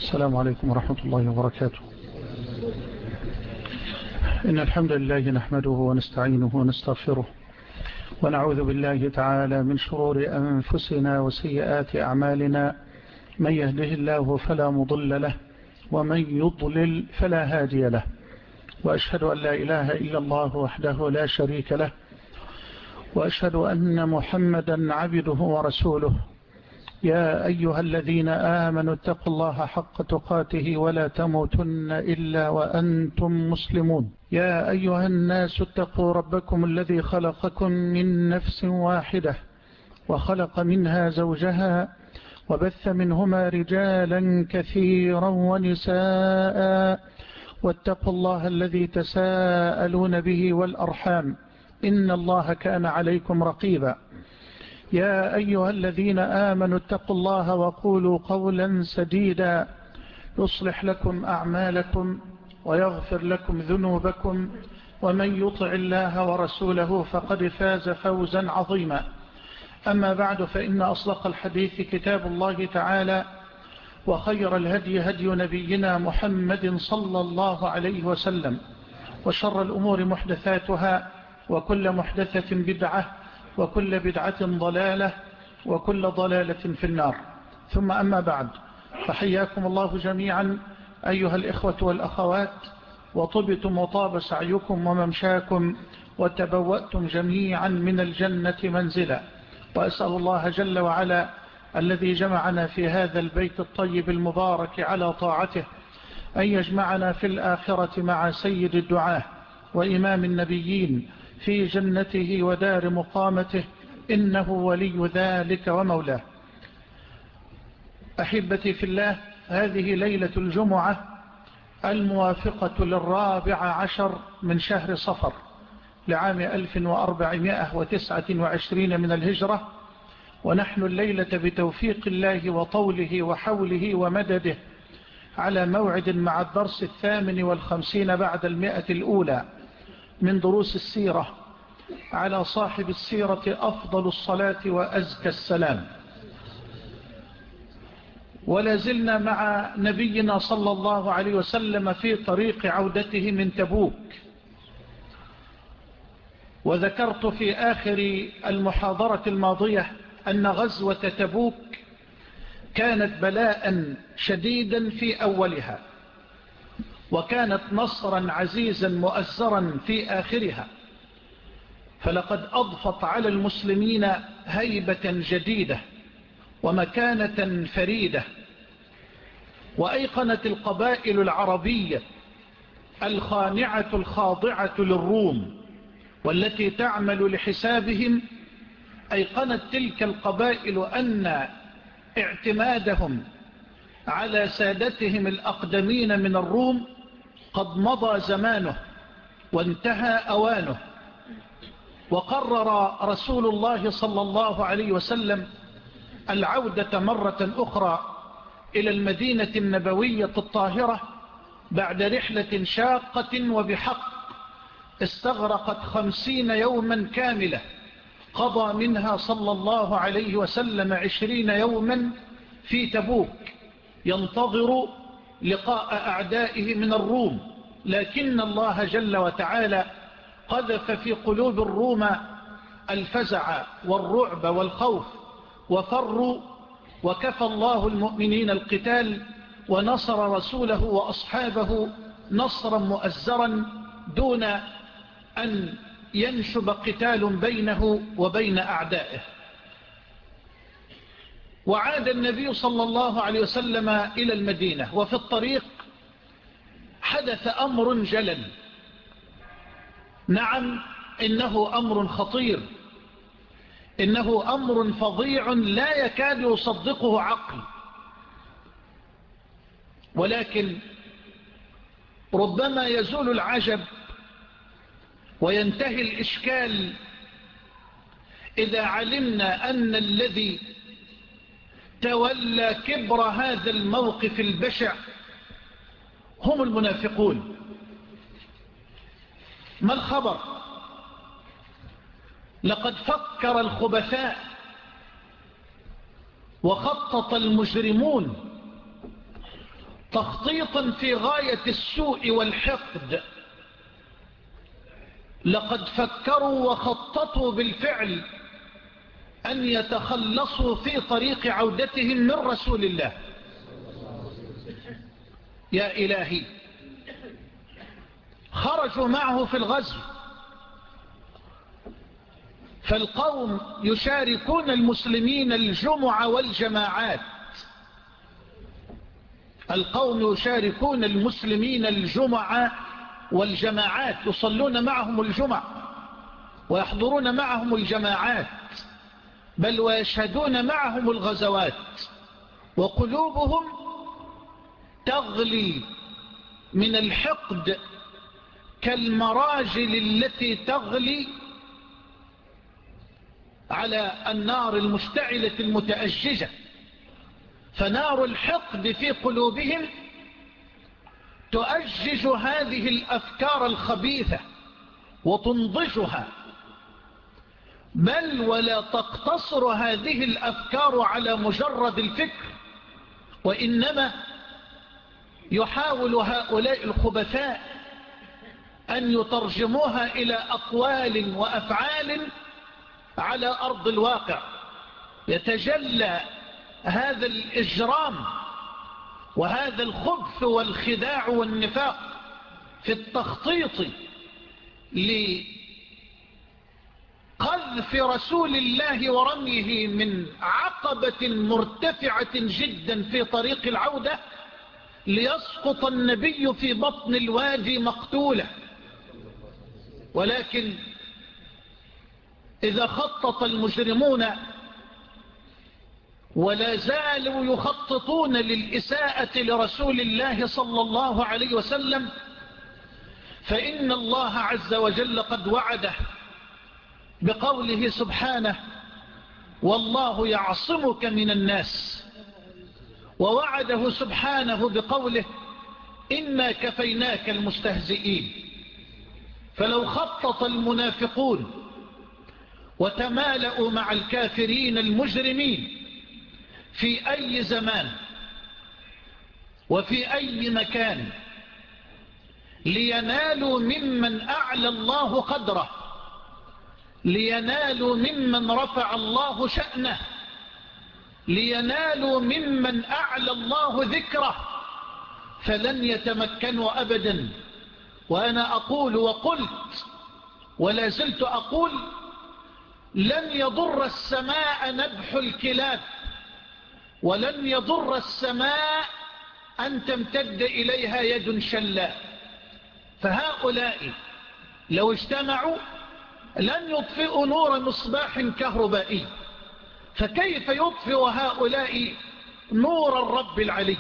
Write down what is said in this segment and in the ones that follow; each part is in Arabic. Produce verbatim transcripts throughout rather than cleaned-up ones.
السلام عليكم ورحمة الله وبركاته. إن الحمد لله نحمده ونستعينه ونستغفره ونعوذ بالله تعالى من شرور أنفسنا وسيئات أعمالنا، من يهده الله فلا مضل له ومن يضلل فلا هادي له، وأشهد أن لا إله إلا الله وحده لا شريك له، وأشهد أن محمدا عبده ورسوله. يا أيها الذين آمنوا اتقوا الله حق تقاته ولا تموتن إلا وأنتم مسلمون. يا أيها الناس اتقوا ربكم الذي خلقكم من نفس واحدة وخلق منها زوجها وبث منهما رجالا كثيرا ونساء، واتقوا الله الذي تساءلون به والأرحام، إن الله كان عليكم رقيبا. يا أيها الذين آمنوا اتقوا الله وقولوا قولا سديدا يصلح لكم أعمالكم ويغفر لكم ذنوبكم، ومن يطع الله ورسوله فقد فاز فوزا عظيما. أما بعد، فإن أصدق الحديث كتاب الله تعالى، وخير الهدي هدي نبينا محمد صلى الله عليه وسلم، وشر الأمور محدثاتها، وكل محدثة بدعة، وكل بدعة ضلالة، وكل ضلالة في النار. ثم أما بعد، فحياكم الله جميعا أيها الإخوة والأخوات، وطبتم وطاب سعيكم وممشاكم، وتبوأتم جميعا من الجنة منزلا. وأسأل الله جل وعلا الذي جمعنا في هذا البيت الطيب المبارك على طاعته أن يجمعنا في الآخرة مع سيد الدعاة وإمام النبيين في جنته ودار مقامته، إنه ولي ذلك ومولاه. أحبتي في الله، هذه ليلة الجمعة الموافقة للرابع عشر من شهر صفر لعام ألف وأربعمائة وتسعة وعشرين من الهجرة، ونحن الليلة بتوفيق الله وطوله وحوله ومدده على موعد مع الدرس الثامن والخمسين بعد المئة الأولى من دروس السيرة، على صاحب السيرة أفضل الصلاة وأزكى السلام. ولا زلنا مع نبينا صلى الله عليه وسلم في طريق عودته من تبوك. وذكرت في آخر المحاضرة الماضية أن غزوة تبوك كانت بلاء شديدا في أولها، وكانت نصرا عزيزا مؤزرا في آخرها، فلقد أضفت على المسلمين هيبة جديدة ومكانة فريدة، وأيقنت القبائل العربية الخانعة الخاضعة للروم والتي تعمل لحسابهم، أيقنت تلك القبائل أن اعتمادهم على سادتهم الأقدمين من الروم قد مضى زمانه وانتهى أوانه. وقرر رسول الله صلى الله عليه وسلم العودة مرة أخرى إلى المدينة النبوية الطاهرة بعد رحلة شاقة وبحق استغرقت خمسين يوما كاملة، قضى منها صلى الله عليه وسلم عشرين يوما في تبوك ينتظر لقاء أعدائه من الروم، لكن الله جل وتعالى قذف في قلوب الروم الفزع والرعب والخوف، وفروا، وكفى الله المؤمنين القتال، ونصر رسوله وأصحابه نصرا مؤزرا دون أن ينشب قتال بينه وبين أعدائه. وعاد النبي صلى الله عليه وسلم إلى المدينة، وفي الطريق حدث أمر جلل. نعم، إنه أمر خطير، إنه أمر فظيع لا يكاد يصدقه عقل، ولكن ربما يزول العجب وينتهي الإشكال إذا علمنا أن الذي تولى كبر هذا الموقف البشع هم المنافقون. ما الخبر؟ لقد فكر الخبثاء وخطط المجرمون تخطيطا في غاية السوء والحقد. لقد فكروا وخططوا بالفعل أن يتخلصوا في طريق عودتهم من رسول الله. يا إلهي، خرجوا معه في الغزو، فالقوم يشاركون المسلمين الجمع والجماعات. القوم يشاركون المسلمين الجمع والجماعات، يصلون معهم الجمع ويحضرون معهم الجماعات، بل ويشهدون معهم الغزوات، وقلوبهم تغلي من الحقد كالمراجل التي تغلي على النار المشتعلة المتأججة. فنار الحقد في قلوبهم تؤجج هذه الأفكار الخبيثة وتنضجها، بل ولا تقتصر هذه الأفكار على مجرد الفكر، وإنما يحاول هؤلاء الخبثاء أن يترجموها إلى أقوال وأفعال على أرض الواقع. يتجلى هذا الإجرام وهذا الخبث والخداع والنفاق في التخطيط لقذف رسول الله ورميه من عقبة مرتفعة جدا في طريق العودة، ليسقط النبي في بطن الوادي مقتولا. ولكن إذا خطط المجرمون ولا زالوا يخططون للإساءة لرسول الله صلى الله عليه وسلم، فإن الله عز وجل قد وعده بقوله سبحانه: والله يعصمك من الناس. ووعده سبحانه بقوله: إنا كفيناك المستهزئين. فلو خطط المنافقون وتمالأوا مع الكافرين المجرمين في أي زمان وفي أي مكان لينالوا ممن أعلى الله قدره، لينالوا ممن رفع الله شأنه، لينالوا ممن أعلى الله ذكره، فلن يتمكنوا أبدا. وأنا أقول وقلت ولا زلت أقول: لن يضر السماء نبح الكلاب، ولن يضر السماء أن تمتد إليها يد شلاء. فهؤلاء لو اجتمعوا لن يطفئوا نور مصباح كهربائي، فكيف يطفئ هؤلاء نور الرب العلي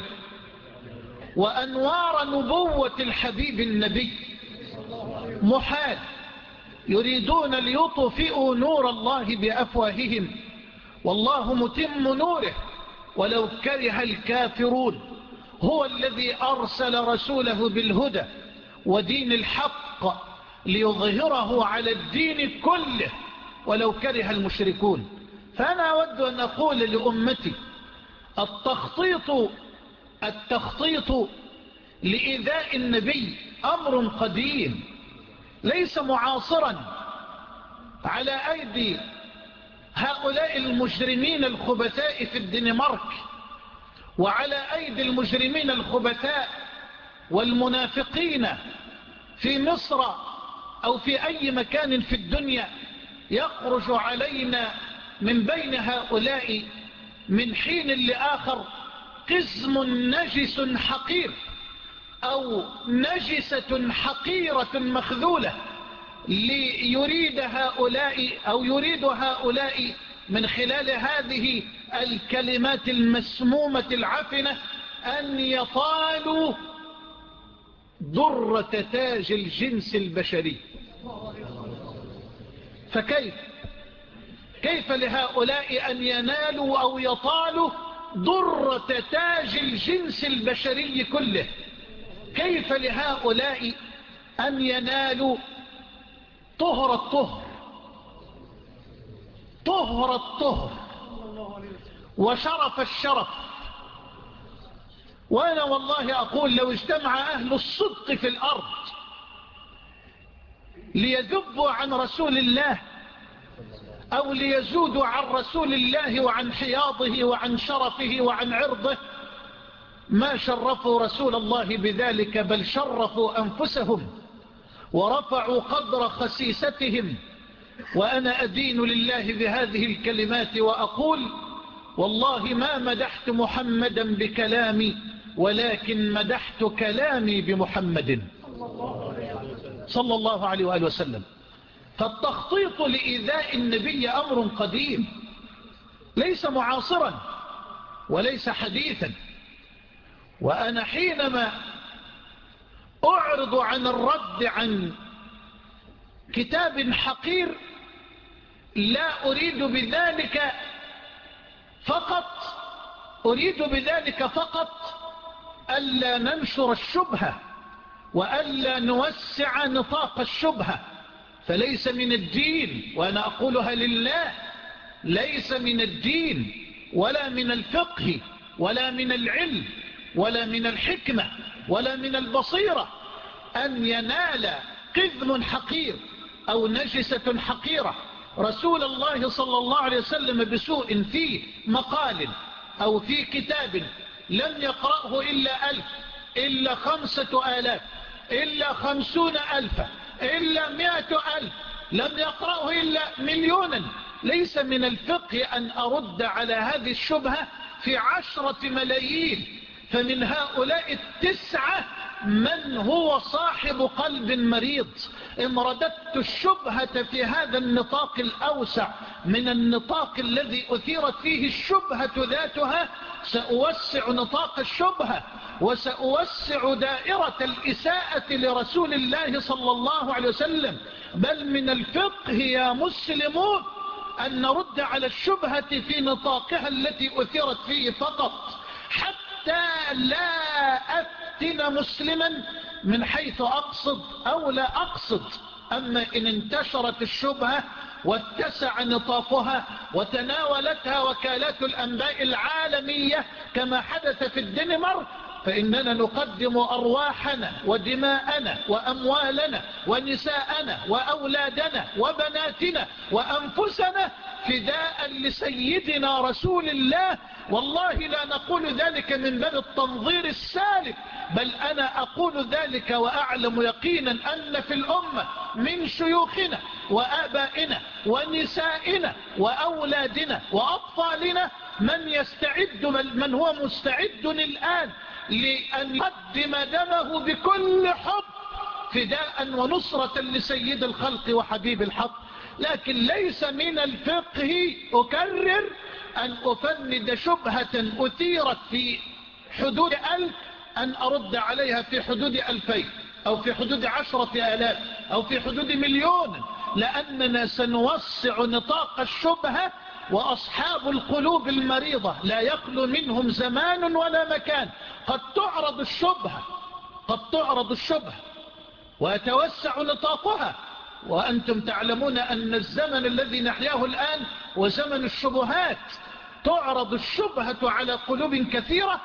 وأنوار نبوة الحبيب النبي؟ محال. يريدون ليطفئوا نور الله بأفواههم، والله متم نوره ولو كره الكافرون. هو الذي أرسل رسوله بالهدى ودين الحق ليظهره على الدين كله ولو كره المشركون. فأنا أود أن أقول لأمتي: التخطيط التخطيط لإيذاء النبي أمر قديم ليس معاصرا على أيدي هؤلاء المجرمين الخبثاء في الدنمارك، وعلى أيدي المجرمين الخبثاء والمنافقين في مصر أو في أي مكان في الدنيا. يخرج علينا من بين هؤلاء من حين لآخر قزم نجس حقير أو نجسة حقيرة مخذولة، ليريد هؤلاء أو يريد هؤلاء من خلال هذه الكلمات المسمومة العفنة أن يطالوا ضرة تاج الجنس البشري. فكيف كيف لهؤلاء أن ينالوا أو يطالوا ضرة تاج الجنس البشري كله؟ كيف لهؤلاء أن ينالوا طهر الطهر طهر الطهر وشرف الشرف وأنا والله أقول لو اجتمع أهل الصدق في الأرض ليذبوا عن رسول الله أو ليزودوا عن رسول الله وعن حياضه وعن شرفه وعن عرضه ما شرفوا رسول الله بذلك، بل شرفوا أنفسهم ورفعوا قدر خسيستهم. وأنا أدين لله بهذه الكلمات وأقول والله ما مدحت محمدا بكلامي، ولكن مدحت كلامي بمحمد صلى الله عليه وآله وسلم. فالتخطيط لإيذاء النبي أمر قديم، ليس معاصرا وليس حديثا. وأنا حينما أعرض عن الرد عن كتاب حقير لا أريد بذلك فقط أريد بذلك فقط ألا ننشر الشبهة وألا نوسع نطاق الشبهة، فليس من الدين، وأنا أقولها لله، ليس من الدين ولا من الفقه ولا من العلم ولا من الحكمة ولا من البصيرة أن ينال قذم حقير أو نجسة حقيرة رسول الله صلى الله عليه وسلم بسوء في مقال أو في كتاب لم يقرأه إلا ألف إلا خمسة آلاف إلا خمسون ألفا إلا مئة ألف، لم يقرأه إلا مليونا. ليس من الفقه أن أرد على هذه الشبهة في عشرة ملايين، فمن هؤلاء التسعة من هو صاحب قلب مريض. إن رددت الشبهة في هذا النطاق الأوسع من النطاق الذي أثيرت فيه الشبهة ذاتها سأوسع نطاق الشبهة وسأوسع دائرة الإساءة لرسول الله صلى الله عليه وسلم. بل من الفقه يا مسلمون أن نرد على الشبهة في نطاقها التي أثيرت فيه فقط، حتى لا أفتن مسلما من حيث أقصد أو لا أقصد. أما إن انتشرت الشبهة واتسع نطاقها وتناولتها وكالات الأنباء العالمية كما حدث في الدنمارك، فإننا نقدم أرواحنا ودماءنا وأموالنا ونساءنا وأولادنا وبناتنا وأنفسنا فداء لسيدنا رسول الله. والله لا نقول ذلك من باب التنظير السالب، بل أنا أقول ذلك وأعلم يقينا أن في الأمة من شيوخنا وآبائنا ونسائنا وأولادنا وأطفالنا من يستعد من هو مستعد الآن لأن يقدم دمه بكل حب فداء ونصرة لسيد الخلق وحبيب الحق. لكن ليس من الفقه أكرر أن أفند شبهة أثيرت في حدود ألف أن أرد عليها في حدود ألفين أو في حدود عشرة آلاف أو في حدود مليون، لأننا سنوسع نطاق الشبهة. وأصحاب القلوب المريضة لا يخلو منهم زمان ولا مكان قد تعرض الشبهة قد تعرض الشبهة ويتوسع نطاقها. وأنتم تعلمون أن الزمن الذي نحياه الآن وزمن الشبهات، تعرض الشبهة على قلوب كثيرة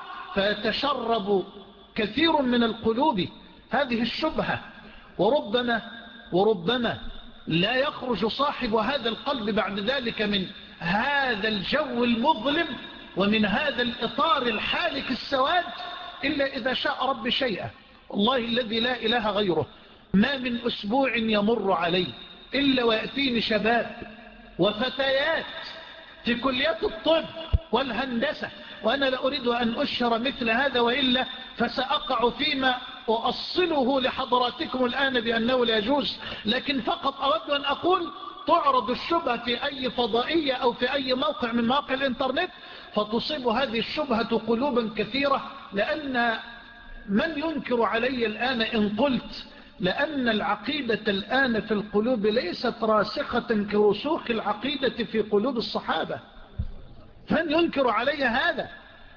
فيتشرب كثير من القلوب هذه الشبهة، وربما وربما لا يخرج صاحب هذا القلب بعد ذلك من هذا الجو المظلم ومن هذا الإطار الحالك السواد إلا إذا شاء رب شيئا. والله الذي لا إله غيره ما من أسبوع يمر علي إلا ويأتيني شباب وفتيات في كليات الطب والهندسة، وأنا لا أريد أن أشهر مثل هذا وإلا فسأقع فيما أؤصله لحضراتكم الآن بأنه لا يجوز، لكن فقط أود أن أقول تعرض الشبهة في أي فضائية أو في أي موقع من مواقع الإنترنت فتصيب هذه الشبهة قلوبا كثيرة. لأن من ينكر علي الآن إن قلت لأن العقيدة الآن في القلوب ليست راسخة كرسوخ العقيدة في قلوب الصحابة؟ من ينكر علي هذا؟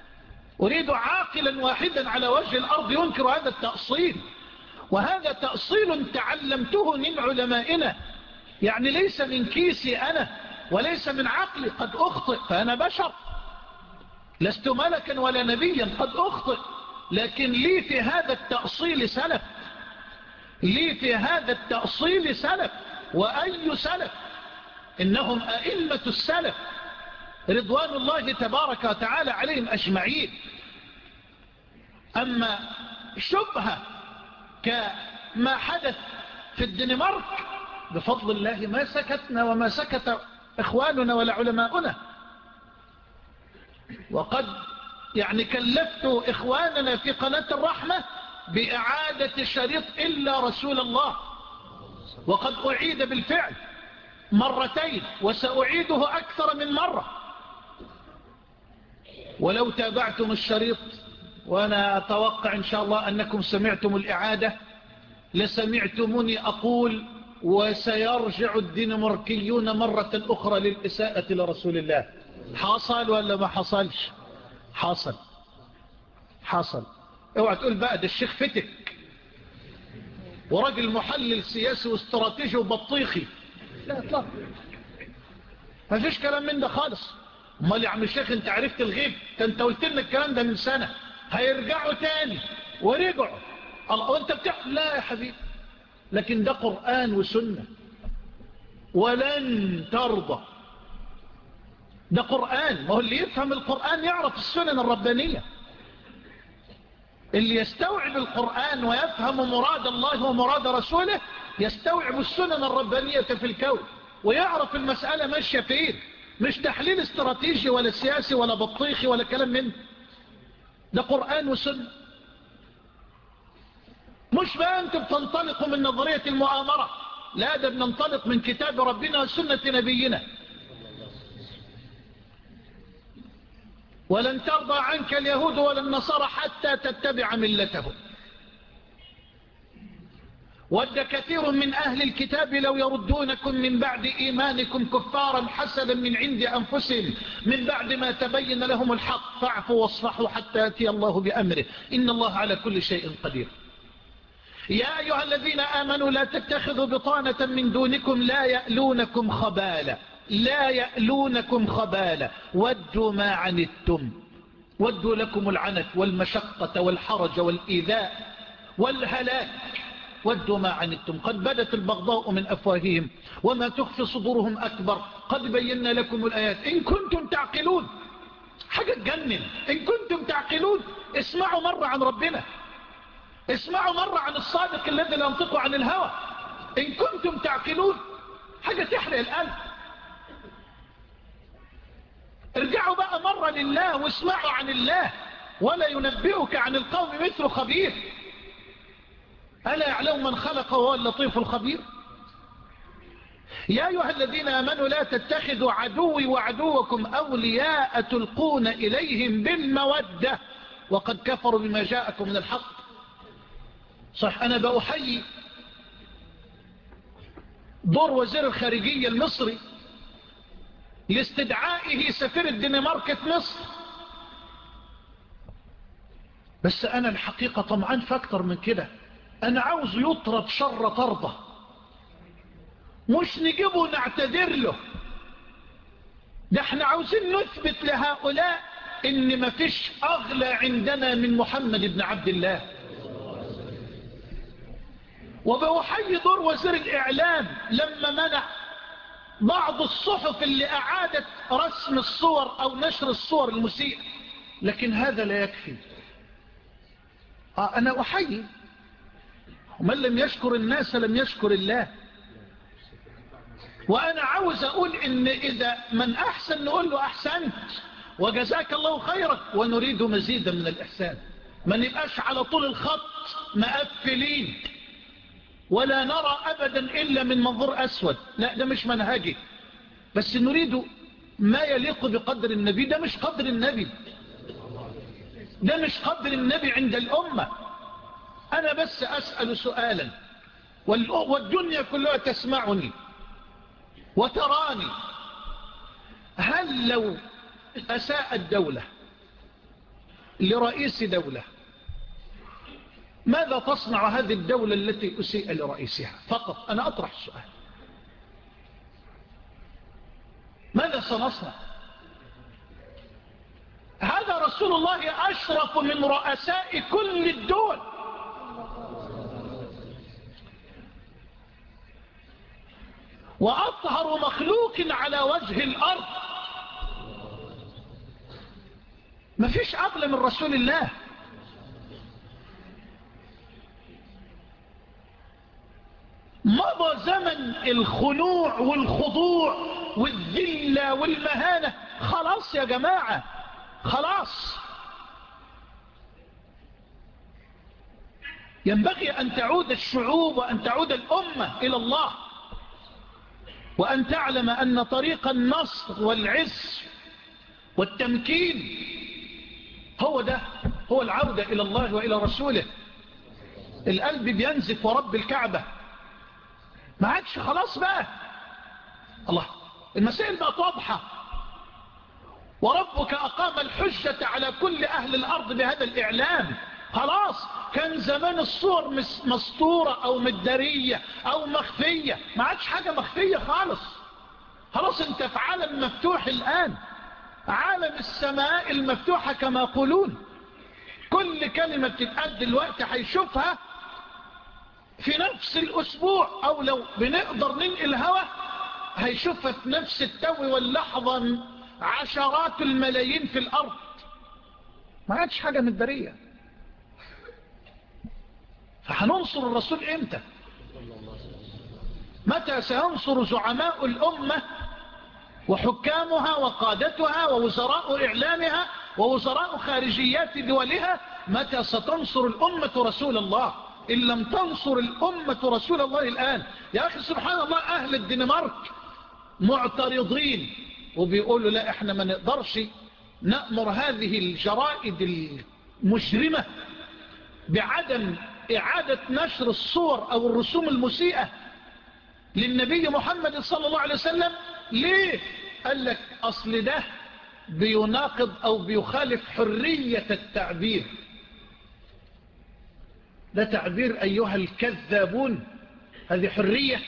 أريد عاقلا واحدا على وجه الأرض ينكر هذا التأصيل، وهذا تأصيل تعلمته من علمائنا، يعني ليس من كيسي أنا وليس من عقلي، قد أخطئ فأنا بشر، لست ملكا ولا نبيا، قد أخطئ لكن لي في هذا التأصيل سلف، لي في هذا التأصيل سلف. وأي سلف؟ إنهم أئمة السلف رضوان الله تبارك وتعالى عليهم أجمعين. أما شبهة كما حدث في الدنمارك بفضل الله ما سكتنا وما سكت إخواننا ولا علماؤنا. وقد يعني كلفت إخواننا في قناة الرحمة بإعادة شريط إلا رسول الله، وقد أعيد بالفعل مرتين وسأعيده أكثر من مرة. ولو تابعتم الشريط، وأنا أتوقع إن شاء الله أنكم سمعتم الإعادة، لسمعتموني أقول وسيرجع الدنماركيون مرة أخرى للإساءة لرسول الله. حصل ولا ما حصلش؟ حصل حصل. اوعى تقول بقى ده الشيخ فتك وراجل محلل سياسي واستراتيجي وبطيخي. لا اطلاق، ما فيش كلام من ده خالص. امال يا عم الشيخ انت عرفت الغيب؟ انت قلت لنا الكلام ده من سنة، هيرجعوا تاني ورجعوا. الله، وانت بتاع لا يا حبيبي، لكن ده قرآن وسنة. ولن ترضى، ده قرآن. ما هو اللي يفهم القرآن يعرف السنن الربانية. اللي يستوعب القرآن ويفهم مراد الله ومراد رسوله يستوعب السنن الربانية في الكون، ويعرف المسألة ماشية فين. مش تحليل استراتيجي ولا سياسي ولا بطيخي ولا كلام منه، ده قرآن وسنة. مش بقى انتم بتنطلقوا من نظرية المؤامرة، لا، ده بننطلق من كتاب ربنا وسنة نبينا. ولن ترضى عنك اليهود ولا النصارى حتى تتبع ملتهم. ود كثير من أهل الكتاب لو يردونكم من بعد إيمانكم كفارا حسدا من عند أنفسهم من بعد ما تبين لهم الحق فاعفوا واصفحوا حتى يأتي الله بأمره إن الله على كل شيء قدير. يا أيها الذين آمنوا لا تتخذوا بطانة من دونكم لا يألونكم خبالا، لا يألونكم خبالا ودوا ما عنتم، ودوا لكم العنت والمشقة والحرج والإيذاء والهلاك. ودوا ما عنتم قد بدت البغضاء من أفواههم وما تخفي صدورهم أكبر قد بينا لكم الآيات إن كنتم تعقلون. حاجة تجنن. إن كنتم تعقلون، اسمعوا مرة عن ربنا، اسمعوا مرة عن الصادق الذي لا ينطق عن الهوى. إن كنتم تعقلون، حاجة تحرق القلب. ارجعوا بقى مرة لله واسمعوا عن الله. ولا ينبئك عن القوم مثل خبير، ألا يعلم من خلق وهو اللطيف الخبير. يا أيها الذين آمنوا لا تتخذوا عدوي وعدوكم أولياء تلقون إليهم بالمودة وقد كفروا بما جاءكم من الحق. صح، أنا بأحيي دور وزير الخارجية المصري لاستدعائه سفير الدنمارك في مصر، بس أنا الحقيقة طمعان في أكتر من كده. أنا عاوز يطرد شر طرده، مش نجيبه نعتذر له. ده احنا عاوزين نثبت لهؤلاء إن مفيش أغلى عندنا من محمد بن عبد الله. وبوحي دور وزير الإعلام لما منع بعض الصحف اللي أعادت رسم الصور أو نشر الصور المسيئة. لكن هذا لا يكفي. آه أنا أحيي، ومن لم يشكر الناس لم يشكر الله. وأنا عاوز أقول إن إذا من أحسن نقول له أحسنت وجزاك الله خيرا ونريد مزيدا من الإحسان. ما نبقاش على طول الخط مقفلين ولا نرى أبدا إلا من منظور أسود. لا، ده مش منهجي. بس نريد ما يليق بقدر النبي. ده مش قدر النبي، ده مش قدر النبي عند الأمة. أنا بس أسأل سؤالا والدنيا كلها تسمعني وتراني. هل لو أساء الدولة لرئيس دولة، ماذا تصنع هذه الدولة التي أسيء لرئيسها؟ فقط أنا أطرح السؤال، ماذا سنصنع؟ هذا رسول الله أشرف من رؤساء كل الدول. وأطهر مخلوق على وجه الأرض. ما فيش أغلى من رسول الله. مضى زمن الخنوع والخضوع والذلة والمهانة. خلاص يا جماعة، خلاص. ينبغي أن تعود الشعوب وأن تعود الأمة إلى الله، وأن تعلم أن طريق النصر والعز والتمكين هو ده، هو العودة إلى الله وإلى رسوله. القلب بينزف ورب الكعبة. ما عادش خلاص بقى. الله، المسائل بقت واضحة. وربك أقام الحجة على كل أهل الأرض بهذا الإعلام. خلاص، كان زمان الصور مسطورة أو مدارية أو مخفية. ما عادش حاجة مخفية خالص. خلاص، انت في عالم مفتوح الآن، عالم السماء المفتوحة كما يقولون. كل كلمة بتتقد الوقت هيشوفها في نفس الأسبوع، أو لو بنقدر ننقل هوا هيشوفها في نفس التو واللحظة عشرات الملايين في الأرض. ما عادش حاجة مدارية. فهننصر الرسول امتى؟ متى سينصر زعماء الأمة وحكامها وقادتها ووزراء إعلامها ووزراء خارجيات دولها؟ متى ستنصر الأمة رسول الله إن لم تنصر الأمة رسول الله الآن؟ يا أخي سبحان الله، أهل الدنمارك معترضين وبيقولوا لا، احنا ما نقدرش نأمر هذه الجرائد المجرمة بعدم إعادة نشر الصور أو الرسوم المسيئة للنبي محمد صلى الله عليه وسلم. ليه؟ قال لك أصل ده بيناقض أو بيخالف حرية التعبير. ده تعبير أيها الكذابون. هذه حرية،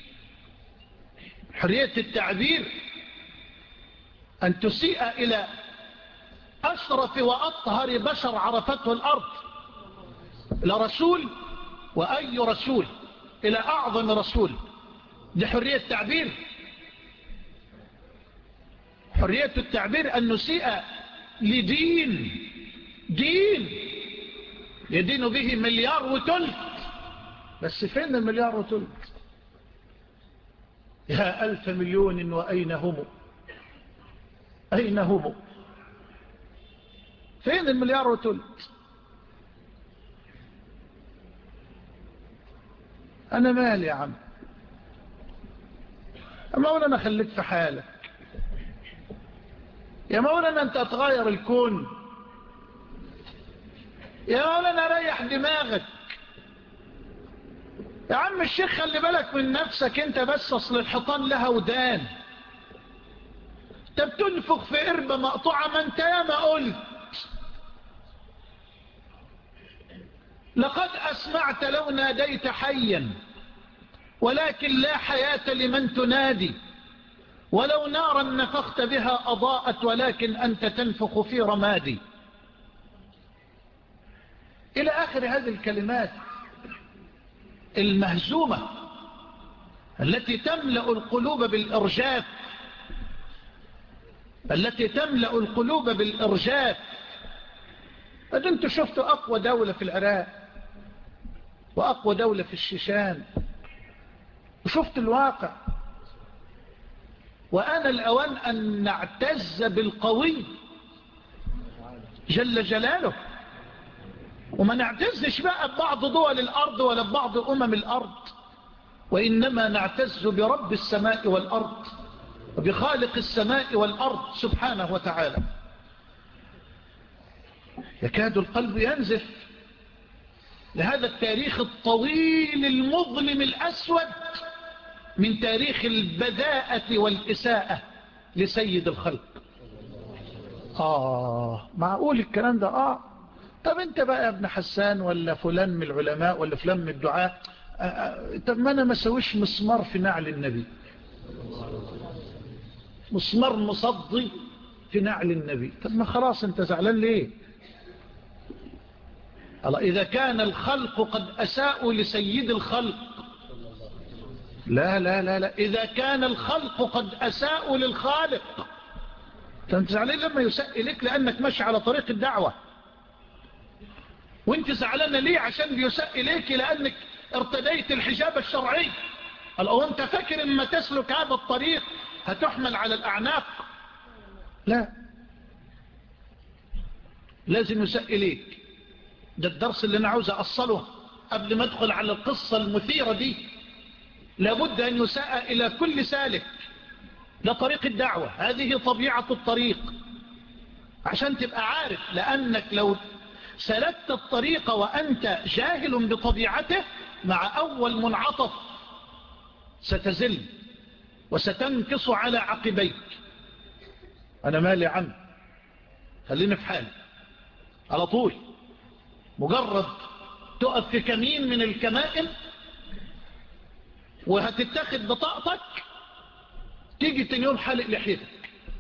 حرية التعبير أن تسيء إلى أشرف وأطهر بشر عرفته الأرض، إلى رسول، وأي رسول، إلى أعظم رسول. دي حرية تعبير. حرية التعبير أن نسيء لدين، دين يدين به مليار وتلت. بس فين المليار وتلت؟ يا ألف مليون وأين هم؟ أين هم؟ فين المليار وتلت؟ أنا مالي يا عم، يا مولانا خليك في حالك، يا مولانا أنت تغير الكون، يا مولانا ريح دماغك. يا عم الشيخ خلي بالك من نفسك انت بس، اصل الحيطان لها ودان. انت بتنفخ في قربة مقطوعة، ما انت يا ما قلت لقد أسمعت لو ناديت حيا، ولكن لا حياة لمن تنادي، ولو نارا نفخت بها أضاءت، ولكن أنت تنفخ في رمادي. إلى آخر هذه الكلمات المهزومة التي تملأ القلوب بالإرجاف، التي تملأ القلوب بالإرجاف. أنتوا شفتوا أقوى دولة في العراق وأقوى دولة في الشيشان، وشفت الواقع. وأنا الأوان أن نعتز بالقوي جل جلاله، وما نعتزش بقى ببعض دول الأرض ولا ببعض أمم الأرض، وإنما نعتز برب السماء والأرض وبخالق السماء والأرض سبحانه وتعالى. يكاد القلب ينزف لهذا التاريخ الطويل المظلم الأسود من تاريخ البذاءة والإساءة لسيد الخلق. آه معقول الكلام ده؟ آه طب انت بقى يا ابن حسان ولا فلان من العلماء ولا فلان من الدعاء، آه آه طب ما انا ما سويش مسمار في نعل النبي، مسمار مصدي في نعل النبي. طب ما خلاص انت زعلان ليه؟ الله، إذا كان الخلق قد أساءوا لسيد الخلق، لا لا لا لا إذا كان الخلق قد أساءوا للخالق، فأنت زعلان لما يساء لك لأنك ماشي على طريق الدعوة، وانت زعلان ليه عشان بيساء لك لأنك ارتديت الحجاب الشرعي. أو أنت فاكر إما تسلك هذا الطريق هتحمل على الأعناق؟ لا، لازم يساء ليك. ده الدرس اللي أنا عاوز أصله قبل ما أدخل على القصة المثيرة دي. لابد أن يساء إلى كل سالك لطريق الدعوة، هذه طبيعة الطريق، عشان تبقى عارف. لأنك لو سلكت الطريق وأنت جاهل بطبيعته، مع أول منعطف ستزل وستنكص على عقبيك. أنا مالي عم، خليني في حالي على طول. مجرد تقف في كمين من الكمائن وهتتاخد بطاقتك، تيجي تاني يوم حالق لحيتك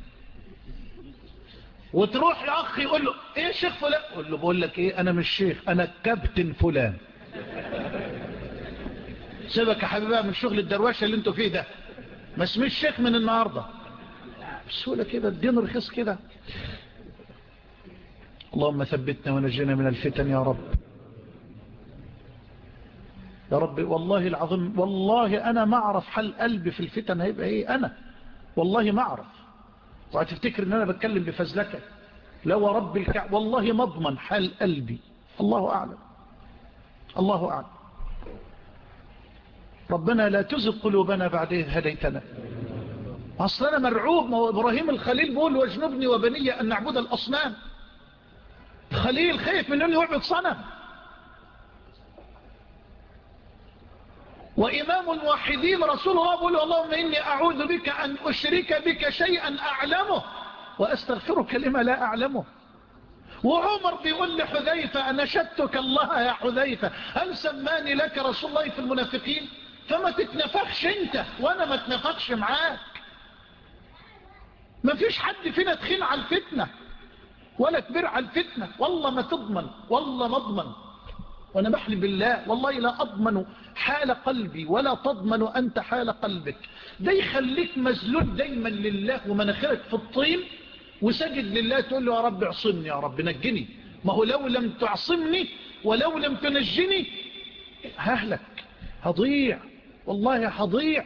وتروح لأخ يقول له ايه شيخ فلان؟ قول له بقول لك ايه، انا مش شيخ، انا كابتن فلان. سيبك يا حبيبي من شغل الدرواشة اللي انتوا فيه ده، ما اسميش شيخ من النهاردة. بسهولة كده، الدين رخيص كده. اللهم ثبتنا ونجينا من الفتن يا رب، يا رب. والله العظيم، والله أنا ما أعرف حل قلبي في الفتن هيبقى إيه. أنا والله ما أعرف، وهتفتكر أن أنا بتكلم بفزلكة. لو رب الكعب والله ما أضمن حال قلبي. الله أعلم، الله أعلم. ربنا لا تزغ قلوبنا بعد إذ هديتنا. أصلا أنا مرعوب. ما هو إبراهيم الخليل بيقول واجنبني وبني أن نعبد الأصنام. خليل خايف من أنه يعبد صنم. وإمام الموحدين رسول الله بيقول اللهم إني أعوذ بك أن أشرك بك شيئا أعلمه وأستغفرك لما لا أعلمه. وعمر بيقول لحذيفة أنشدتك الله يا حذيفة هل سماني لك رسول الله في المنافقين؟ فما تتنفخش انت وانا ما تنفخش معاك. ما فيش حد فينا تخين على الفتنة ولا كبير على الفتنة. والله ما تضمن، والله ما اضمن، وانا بحلف بالله والله لا اضمن حال قلبي ولا تضمن انت حال قلبك. ده يخليك مذلول دايما لله ومناخرك في الطين وسجد لله، تقول له يا رب اعصمني، يا رب نجني. ما هو لو لم تعصمني ولو لم تنجني ههلك، هضيع، والله هضيع.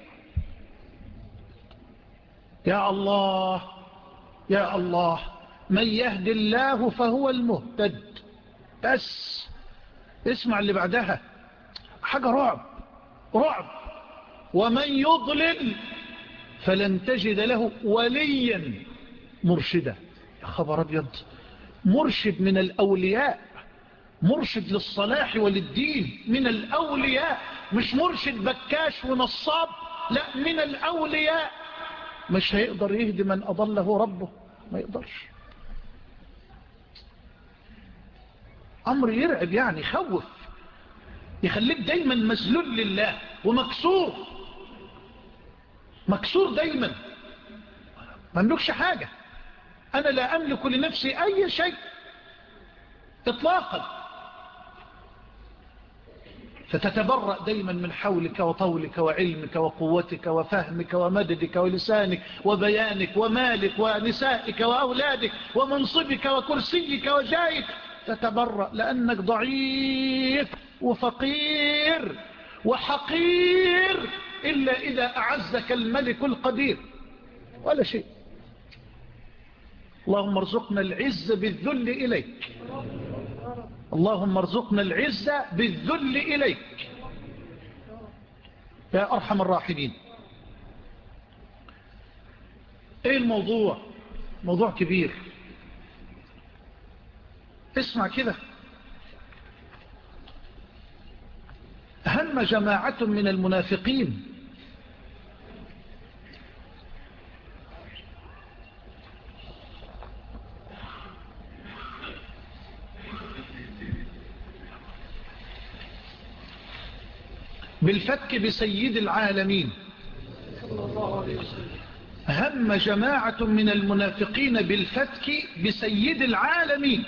يا الله يا الله، من يهد الله فهو المهتد. بس اسمع اللي بعدها، حاجة رعب رعب. ومن يضلل فلن تجد له وليا مرشدا. يا خبر ابيض، مرشد من الأولياء، مرشد للصلاح وللدين من الأولياء، مش مرشد بكاش ونصاب، لا، من الأولياء. مش هيقدر يهدي من أضله ربه، ما يقدرش. أمر يرعب، يعني يخوف، يخليك دايما مذلول لله ومكسور، مكسور دايما، ما املكش حاجة. أنا لا أملك لنفسي أي شيء إطلاقا. فتتبرأ دايما من حولك وطولك وعلمك وقوتك وفهمك ومددك ولسانك وبيانك ومالك ونسائك وأولادك ومنصبك وكرسيك وجايك. تتبرأ لأنك ضعيف وفقير وحقير، إلا إذا أعزك الملك القدير ولا شيء. اللهم ارزقنا العز بالذل إليك، اللهم ارزقنا العزة بالذل إليك يا أرحم الراحمين. ايه الموضوع؟ موضوع كبير. اسمع كده. هم جماعة من المنافقين بالفك بسيد العالمين هم جماعة من المنافقين بالفتك بسيد العالمين.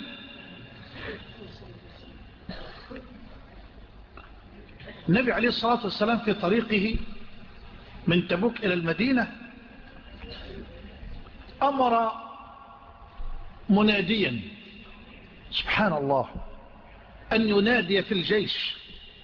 النبي عليه الصلاة والسلام في طريقه من تبوك إلى المدينة أمر مناديا، سبحان الله، أن ينادي في الجيش،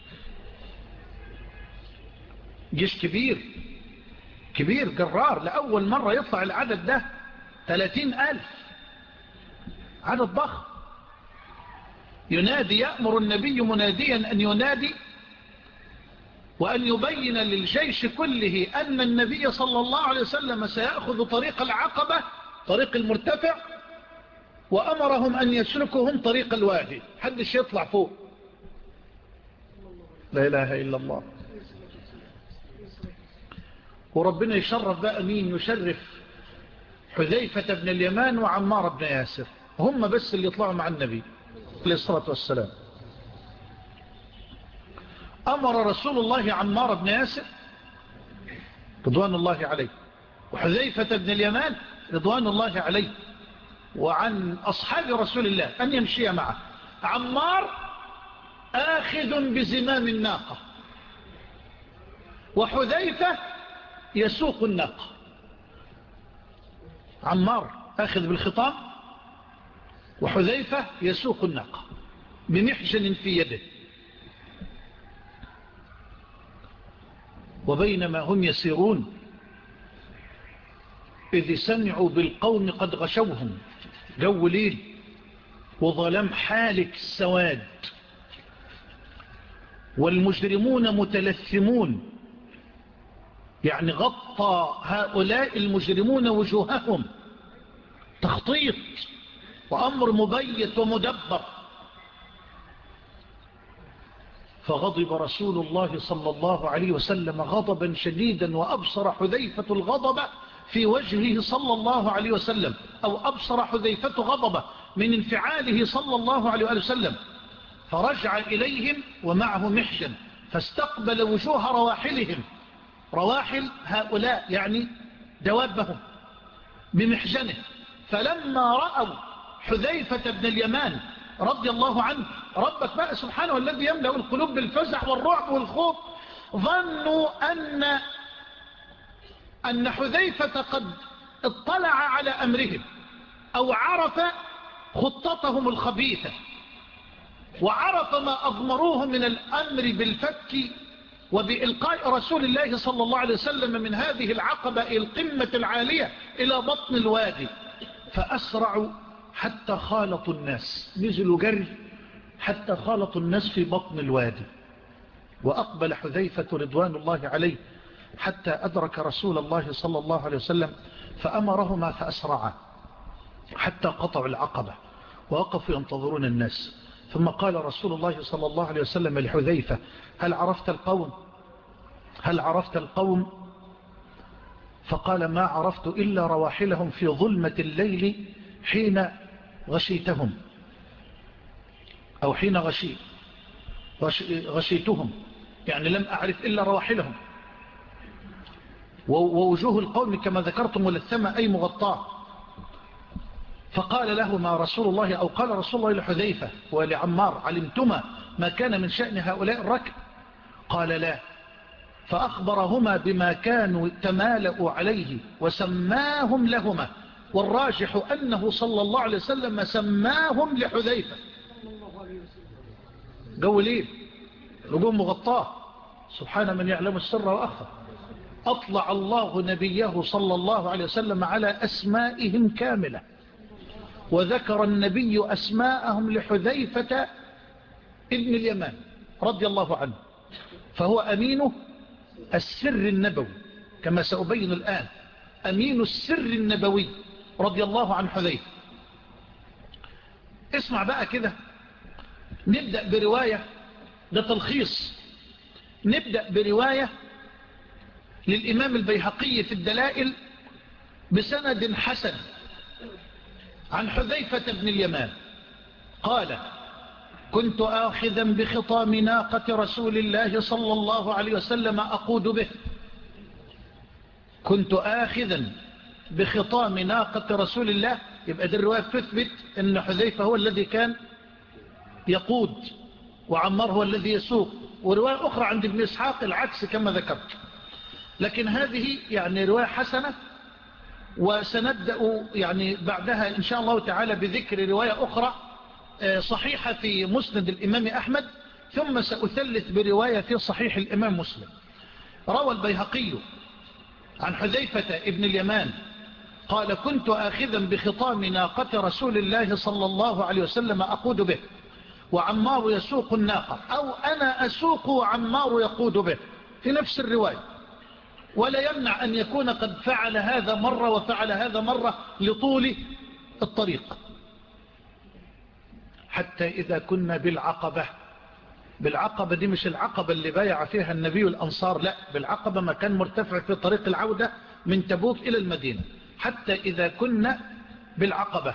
جيش كبير كبير جرار، لأول مرة يطلع العدد ده ثلاثين ألف، عدد ضخم. ينادي، يأمر النبي مناديا أن ينادي وأن يبين للجيش كله أن النبي صلى الله عليه وسلم سيأخذ طريق العقبة، طريق المرتفع، وأمرهم أن يسلكهم طريق الوادي، حدش يطلع فوق. لا إله إلا الله. وربنا يشرف بقى مين؟ يشرف حذيفة بن اليمان وعمار بن ياسر، هم بس اللي يطلعوا مع النبي عليه الصلاة والسلام. أمر رسول الله عمار بن ياسر رضوان الله عليه وحذيفة بن اليمان رضوان الله عليه وعن أصحاب رسول الله أن يمشي معه. عمار آخذ بزمام الناقة، وحذيفة يسوق الناقة. عمار آخذ بالخطام، وحذيفة يسوق الناقة بمحجن في يده. وبينما هم يسيرون إذ سمعوا بالقوم قد غشوهم، جو ليل وظلام حالك السواد، والمجرمون متلثمون، يعني غطى هؤلاء المجرمون وجوههم تخطيط وأمر مبيت ومدبر. فغضب رسول الله صلى الله عليه وسلم غضبا شديدا، وأبصر حذيفة الغضب في وجهه صلى الله عليه وسلم، أو أبصر حذيفة غضبه من انفعاله صلى الله عليه وسلم، فرجع إليهم ومعه محجن، فاستقبل وجوه رواحلهم، رواحل هؤلاء يعني دوابهم، بمحجنه. فلما رأوا حذيفة بن اليمان رضي الله عنه، ربك بقى سبحانه الذي يملأ القلوب بالفزع والرعب والخوف، ظنوا أن أن حذيفة قد اطلع على أمرهم، أو عرف خطتهم الخبيثة، وعرف ما أضمروه من الأمر بالفك وبإلقاء رسول الله صلى الله عليه وسلم من هذه العقبة القمة العالية إلى بطن الوادي. فأسرعوا حتى خالطوا الناس، نزلوا جري حتى خالطوا الناس في بطن الوادي. وأقبل حذيفة رضوان الله عليه حتى أدرك رسول الله صلى الله عليه وسلم، فأمرهما فأسرعا حتى قطعوا العقبة ووقفوا ينتظرون الناس. ثم قال رسول الله صلى الله عليه وسلم لحذيفة: هل عرفت القوم؟ هل عرفت القوم؟ فقال: ما عرفت إلا رواحلهم في ظلمة الليل حين غشيتهم، أو حين غشي غشيتهم، يعني لم أعرف إلا رواحلهم، ووجوه القوم كما ذكرتم ملثمة أي مغطاة. فقال لهما رسول الله، أو قال رسول الله لحذيفة ولعمار: علمتما ما كان من شأن هؤلاء الركب؟ قال: لا. فأخبرهما بما كانوا تمالأوا عليه وسماهم لهما، والراجح أنه صلى الله عليه وسلم سماهم لحذيفة. جو ليل، نجوم مغطاة، سبحان من يعلم السر وأخفى. أطلع الله نبيه صلى الله عليه وسلم على أسمائهم كاملة، وذكر النبي أسماءهم لحذيفة ابن اليمان رضي الله عنه، فهو أمينه السر النبوي كما سأبين الآن، أمين السر النبوي رضي الله عن حذيفة. اسمع بقى كده، نبدأ برواية، ده تلخيص، نبدأ برواية للإمام البيهقي في الدلائل بسند حسن عن حذيفة بن اليمان قال: كنت آخذا بخطام ناقة رسول الله صلى الله عليه وسلم أقود به كنت آخذا بخطام ناقة رسول الله، يبقى دي الرواية تثبت أن حذيفة هو الذي كان يقود وعمار هو الذي يسوق. ورواية أخرى عند ابن إسحاق العكس كما ذكرت. لكن هذه يعني رواية حسنة، وسنبدأ يعني بعدها إن شاء الله تعالى بذكر رواية أخرى صحيحة في مسند الإمام أحمد، ثم سأثلث برواية في صحيح الإمام مسلم. روى البيهقي عن حذيفة ابن اليمان قال: كنت آخذا بخطام ناقة رسول الله صلى الله عليه وسلم أقود به، وعمار يسوق الناقة، أو أنا أسوق وعمار يقود به، في نفس الرواية. ولا يمنع أن يكون قد فعل هذا مرة وفعل هذا مرة لطول الطريق. حتى إذا كنا بالعقبة، بالعقبة دي مش العقبة اللي بايع فيها النبي الأنصار، لا، بالعقبة مكان مرتفع في طريق العودة من تبوك إلى المدينة. حتى إذا كنا بالعقبة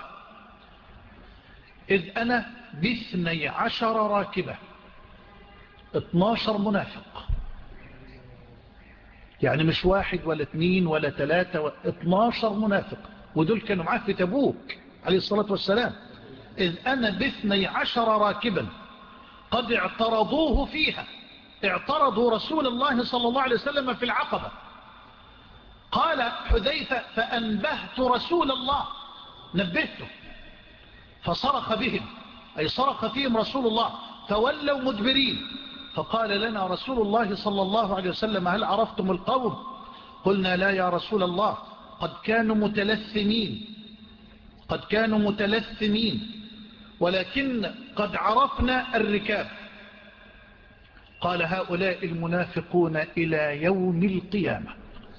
إذ أنا باثني عشر راكبة، اتناشر منافق، يعني مش واحد ولا اتنين ولا تلاتة و... اتناشر منافق، ودول كانوا معاه في تبوك عليه الصلاة والسلام. إذ أنا باثني عشر راكبا قد اعترضوه فيها، اعترضوا رسول الله صلى الله عليه وسلم في العقبة. قال حذيفة: فأنبهت رسول الله، نبهته، فصرخ بهم، أي صرخ فيهم رسول الله، فولوا مدبرين. فقال لنا رسول الله صلى الله عليه وسلم: هل عرفتم القوم؟ قلنا: لا يا رسول الله، قد كانوا متلثمين، قد كانوا متلثمين، ولكن قد عرفنا الركاب. قال: هؤلاء المنافقون إلى يوم القيامة،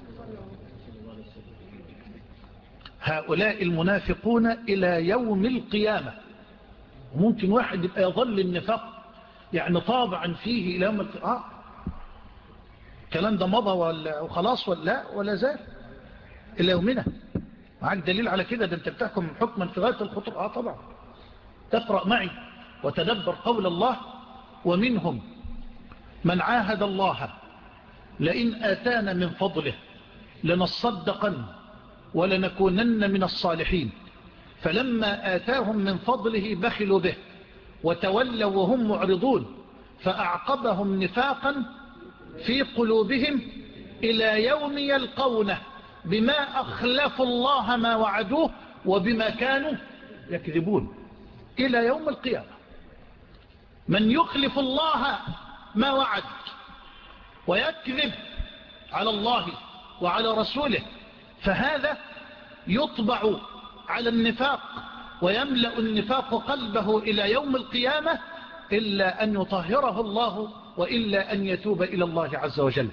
هؤلاء المنافقون إلى يوم القيامة. ممكن واحد يبقى يظل النفاق يعني طابعا فيه إلى يوم القيامة. آه. الكلام ده مضى ولا وخلاص ولا ولا زال إلى يومنا. معك دليل على كده؟ ده انت بتحكم حكما في غاية الخطر. آه طبعا. تقرأ معي وتدبر قول الله: ومنهم من عاهد الله لئن آتانا من فضله لنصدقن ولنكونن من الصالحين، فلما آتاهم من فضله بخلوا به وتولوا وهم معرضون، فأعقبهم نفاقا في قلوبهم إلى يوم يلقونه بما أخلفوا الله ما وعدوه وبما كانوا يكذبون. إلى يوم القيامة من يخلف الله ما وعد ويكذب على الله وعلى رسوله، فهذا يطبع على النفاق ويملأ النفاق قلبه إلى يوم القيامة، إلا أن يطهره الله وإلا أن يتوب إلى الله عز وجل.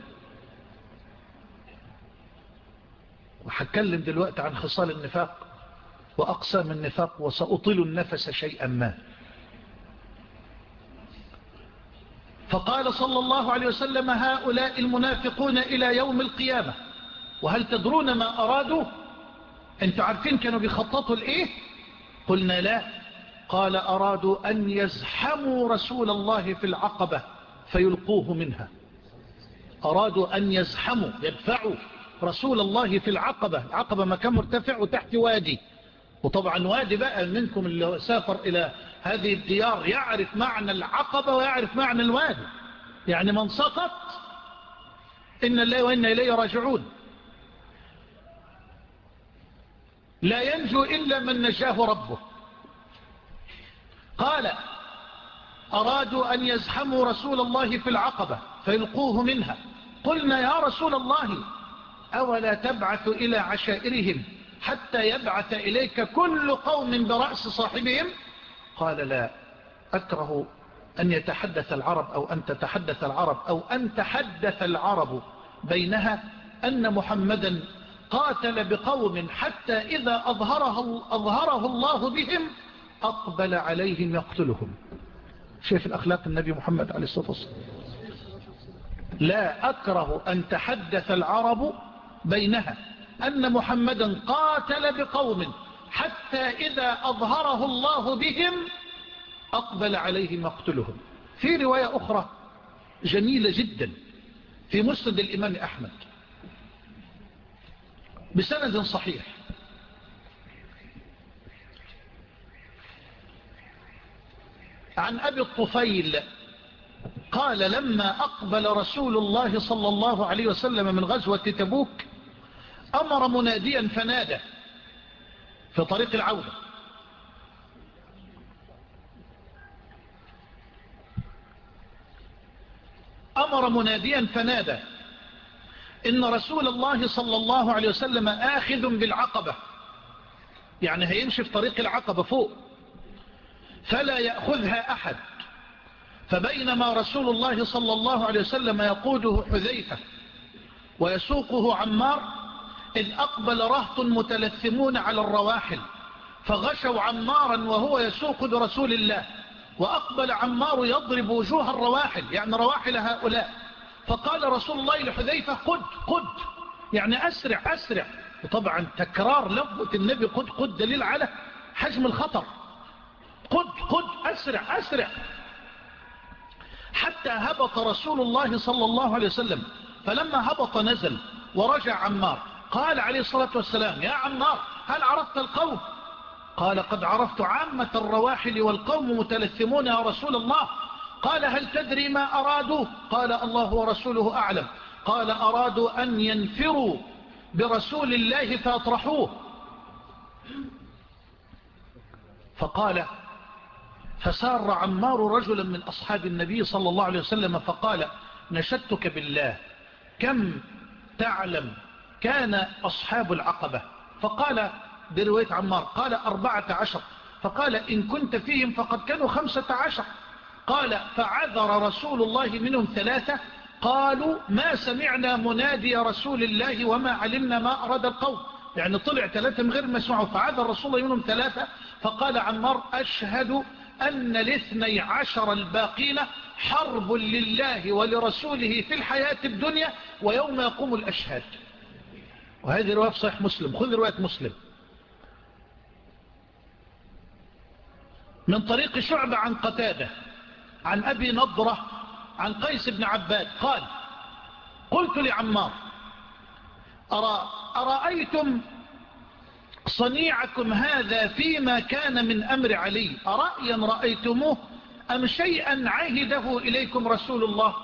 وحكلم دلوقتي عن خصال النفاق وأقسام النفاق، وسأطل النفس شيئا ما. فقال صلى الله عليه وسلم: هؤلاء المنافقون إلى يوم القيامة. وهل تدرون ما أرادوا؟ أنتوا عارفين كانوا بيخططوا لإيه؟ قلنا: لا. قال: أرادوا أن يزحموا رسول الله في العقبة فيلقوه منها. أرادوا أن يزحموا، يدفعوا رسول الله في العقبة. العقبة مكان مرتفع وتحت وادي، وطبعا وادي بقى منكم اللي سافر إلى هذه الديار يعرف معنى العقبة ويعرف معنى الوادي. يعني من سقط إن الله وإنا إليه راجعون، لا ينجو إلا من نجاه ربه. قال: أرادوا أن يزحموا رسول الله في العقبة فيلقوه منها. قلنا: يا رسول الله، أولا تبعث إلى عشائرهم حتى يبعث إليك كل قوم برأس صاحبهم؟ قال: لا، أكره أن يتحدث العرب أو أن تتحدث العرب أو أن تحدث العرب بينها أن محمدا قاتل بقوم حتى إذا أظهره, أظهره الله بهم أقبل عليهم يقتلهم. شايف الأخلاق النبي محمد عليه الصلاة والسلام. لا أكره أن تحدث العرب بينها أن محمدا قاتل بقوم حتى إذا أظهره الله بهم أقبل عليهم يقتلهم. في رواية أخرى جميلة جدا في مسند الإمام أحمد، بسند صحيح عن أبي الطفيل قال لما أقبل رسول الله صلى الله عليه وسلم من غزوة تبوك أمر مناديا فنادى في طريق العودة أمر مناديا فنادى إن رسول الله صلى الله عليه وسلم آخذ بالعقبة، يعني هيمشي في طريق العقبة فوق فلا يأخذها أحد. فبينما رسول الله صلى الله عليه وسلم يقوده حذيفة ويسوقه عمار إذ أقبل رهط متلثمون على الرواحل فغشوا عمارا وهو يسوق برسول الله، وأقبل عمار يضرب وجوه الرواحل يعني رواحل هؤلاء. فقال رسول الله لحذيفة قد قد يعني أسرع أسرع. وطبعا تكرار لفظة النبي قد قد دليل على حجم الخطر. قد قد أسرع أسرع حتى هبط رسول الله صلى الله عليه وسلم. فلما هبط نزل ورجع عمار قال عليه الصلاة والسلام يا عمار هل عرفت القوم؟ قال قد عرفت عامة الرواحل والقوم متلثمون يا رسول الله. قال هل تدري ما أرادوا؟ قال الله ورسوله أعلم. قال أرادوا أن ينفروا برسول الله فأطرحوه. فقال فسار عمار رجلا من أصحاب النبي صلى الله عليه وسلم فقال نشدتك بالله كم تعلم كان أصحاب العقبة؟ فقال برواية عمار قال أربعة عشر. فقال إن كنت فيهم فقد كانوا خمسة عشر. قال فعذر رسول الله منهم ثلاثة قالوا ما سمعنا منادي رسول الله وما علمنا ما أراد القوم، يعني طلع ثلاثة من غير ما يسمعوا. فعذر رسول الله منهم ثلاثة. فقال عمار أشهد أن الاثني عشر الباقين حرب لله ولرسوله في الحياة الدنيا ويوم يقوم الأشهاد. وهذه رواية صحيح مسلم. خذ رواية مسلم من طريق شعبة عن قتادة عن أبي نضرة عن قيس بن عباد قال قلت لعمار أرى أرأيتم صنيعكم هذا فيما كان من أمر علي أرأيا رأيتموه أم شيئا عهده إليكم رسول الله؟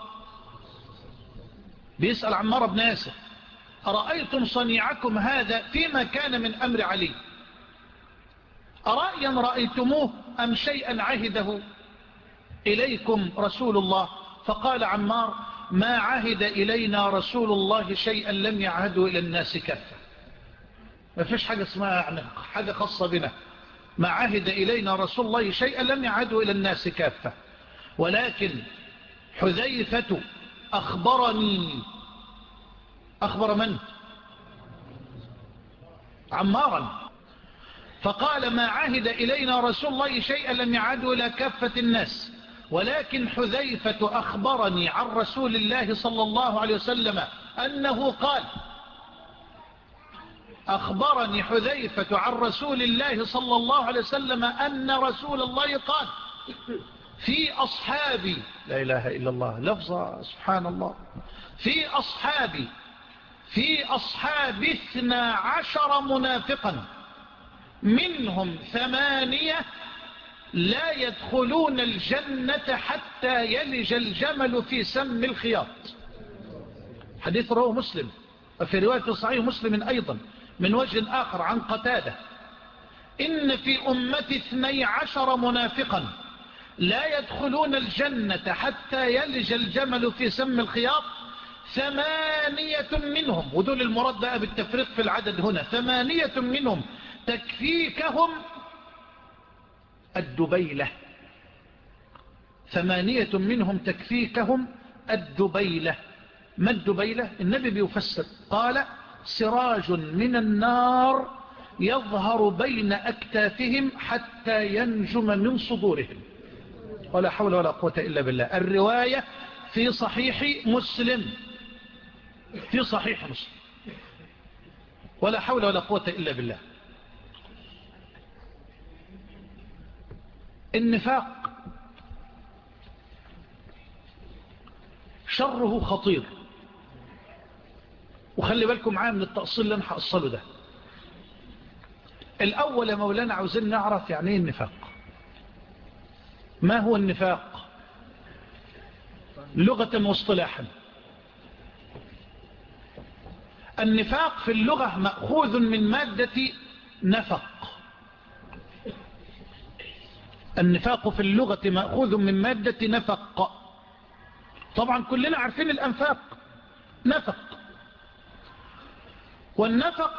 بيسأل عمار بن ياسر أرأيتم صنيعكم هذا فيما كان من أمر علي أرأيا رأيتموه أم شيئا عهده إليكم رسول الله؟ فقال عمار ما عهد إلينا رسول الله شيئا لم يعهده إلى الناس كافة. ما فيش حاجة اسمها يعني حاجة خاصة بنا. ما عهد إلينا رسول الله شيئا لم يعهده إلى الناس كافة. ولكن حذيفة أخبرني. أخبر من؟ عمارا. فقال ما عهد إلينا رسول الله شيئا لم يعهده إلى كافة الناس، ولكن حذيفة أخبرني عن رسول الله صلى الله عليه وسلم أنه قال أخبرني حذيفة عن رسول الله صلى الله عليه وسلم أن رسول الله قال في أصحابي لا إله إلا الله لفظة سبحان الله في أصحابي في أصحاب اثنا عشر منافقا منهم ثمانية لا يدخلون الجنة حتى يلج الجمل في سم الخياط. حديث رواه مسلم وفي رواية صحيح مسلم أيضا من وجه آخر عن قتادة إن في أمتي اثني عشر منافقا لا يدخلون الجنة حتى يلج الجمل في سم الخياط ثمانية منهم، ودول المراد بقى بالتفريق في العدد هنا، ثمانية منهم تكفيكهم الدبيلة. ثمانية منهم تكفيكهم الدبيلة. ما الدبيلة؟ النبي بيفسر قال سراج من النار يظهر بين أكتافهم حتى ينجم من صدورهم. ولا حول ولا قوة إلا بالله. الرواية في صحيح مسلم في صحيح مسلم ولا حول ولا قوة إلا بالله. النفاق شره خطير وخلي بالكم معايا من التأصيل اللي أنا هأصله ده. الأول يا مولانا عاوزين نعرف يعني ايه النفاق. ما هو النفاق لغة واصطلاحا؟ النفاق في اللغة مأخوذ من مادة نفق. النفاق في اللغة مأخوذ من مادة نفق. طبعا كلنا عارفين الأنفاق نفق. والنفق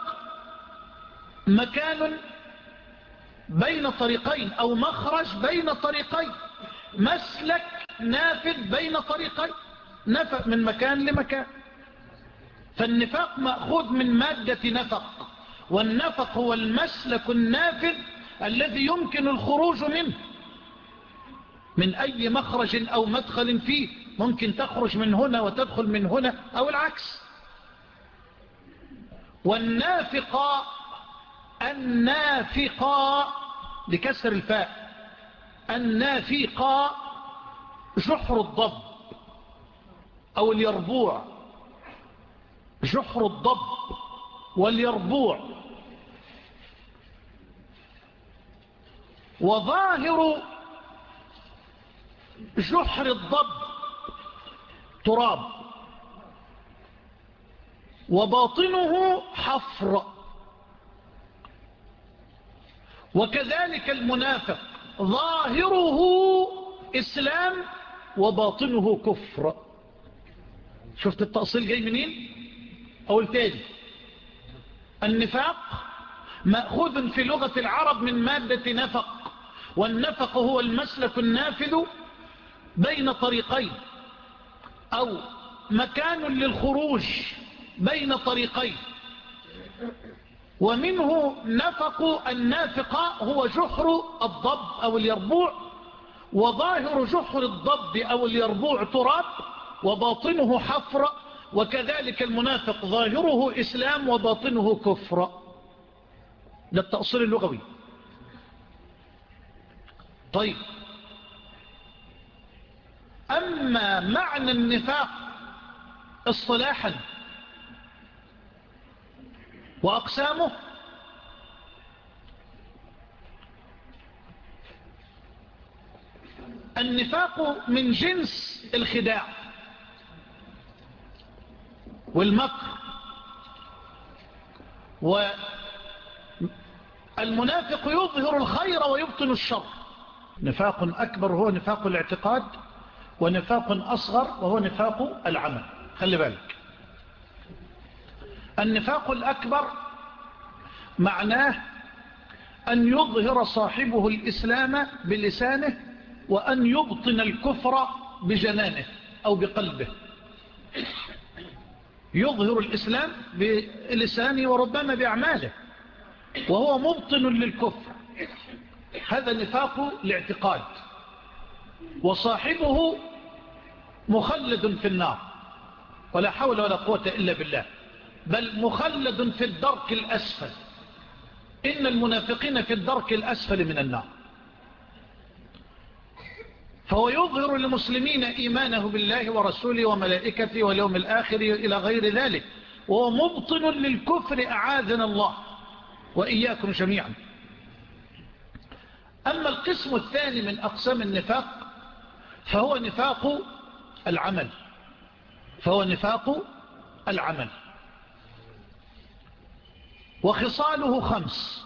مكان بين طريقين أو مخرج بين طريقين، مسلك نافذ بين طريقين، نفق من مكان لمكان. فالنفاق مأخوذ من مادة نفق، والنفق هو المسلك النافذ الذي يمكن الخروج منه من أي مخرج أو مدخل فيه. ممكن تخرج من هنا وتدخل من هنا أو العكس. والنافقة النافقة بكسر الفاء، النافقة جحر الضب أو اليربوع، جحر الضب واليربوع. وظاهر جحر الضب تراب، وباطنه حفر. وكذلك المنافق ظاهره إسلام وباطنه كفر. شفت التأصيل جاي منين؟ أقول تاني، النفاق مأخوذ في لغة العرب من مادة نفق، والنفق هو المسلك النافذ بين طريقين أو مكان للخروج بين طريقين. ومنه نفق النافقة هو جحر الضب أو اليربوع، وظاهر جحر الضب أو اليربوع تراب، وباطنه حفر. وكذلك المنافق ظاهره إسلام وباطنه كفر. ده التأصيل اللغوي. طيب، أما معنى النفاق اصطلاحا وأقسامه، النفاق من جنس الخداع والمكر. والمنافق يظهر الخير ويبطن الشر. نفاق أكبر هو نفاق الاعتقاد، ونفاق أصغر وهو نفاق العمل. خلي بالك، النفاق الأكبر معناه أن يظهر صاحبه الإسلام بلسانه، وأن يبطن الكفر بجنانه أو بقلبه. يظهر الإسلام بلسانه وربما بأعماله، وهو مبطن للكفر. هذا نفاق الاعتقاد، وصاحبه مخلد في النار، ولا حول ولا قوة إلا بالله، بل مخلد في الدرك الأسفل. إن المنافقين في الدرك الأسفل من النار. فهو يظهر للمسلمين إيمانه بالله ورسوله وملائكته واليوم الآخر إلى غير ذلك، وهو مبطن للكفر أعاذنا الله وإياكم جميعا. أما القسم الثاني من أقسام النفاق فهو نفاق العمل. فهو نفاق العمل وخصاله خمس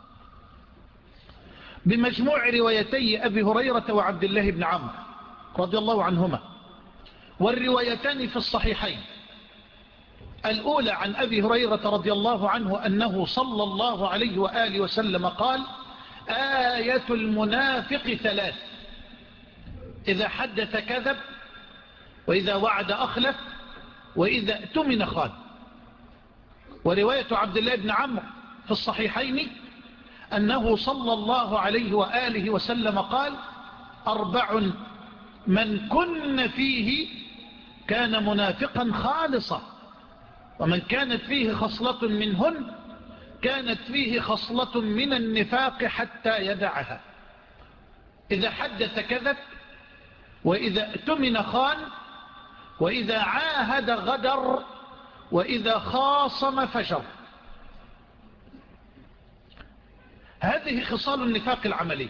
بمجموع روايتي أبي هريرة وعبد الله بن عمرو رضي الله عنهما، والروايتان في الصحيحين. الأولى عن أبي هريرة رضي الله عنه أنه صلى الله عليه وآله وسلم قال: آية المنافق ثلاث: إذا حدث كذب، وإذا وعد أخلف، وإذا اؤتمن خان. ورواية عبد الله بن عمرو في الصحيحين أنه صلى الله عليه وآله وسلم قال: أربع من كن فيه كان منافقا خالصا، ومن كانت فيه خصلة منهن كانت فيه خصلة من النفاق حتى يدعها: إذا حدث كذب، وإذا اؤتمن خان، وإذا عاهد غدر، وإذا خاصم فجر. هذه خصال النفاق العملي.